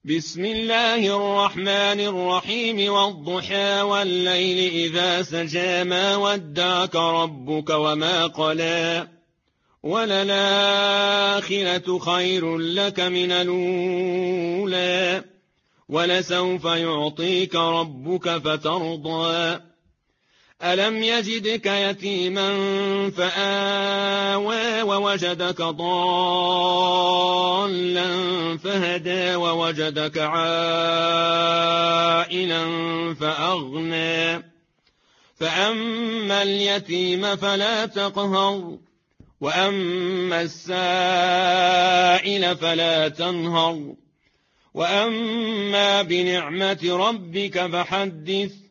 بسم الله الرحمن الرحيم والضحى والليل إذا سجى ما ودعك ربك وما قلى وللآخرة خير لك من الأولى ولسوف يعطيك ربك فترضى ألم يجدك يتيما فآوى ووجدك ضالا فهدى ووجدك عائلا فأغنى فأما اليتيم فلا تقهر وأما السائل فلا تنهر وأما بنعمة ربك فحدث